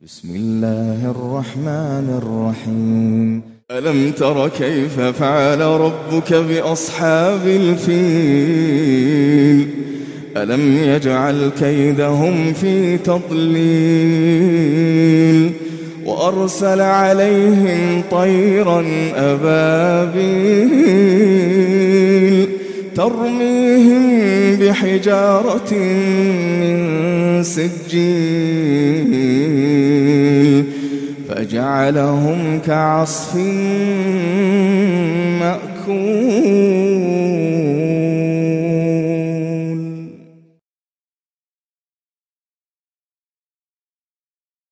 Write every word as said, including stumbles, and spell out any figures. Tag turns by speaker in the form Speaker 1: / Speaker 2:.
Speaker 1: بسم الله الرحمن الرحيم ألم تر كيف فعل ربك بأصحاب الفيل ألم يجعل كيدهم في تضليل وأرسل عليهم طيرا أبابيل ترميهم بحجارة من سجيل فجعلهم كعصف مأكول.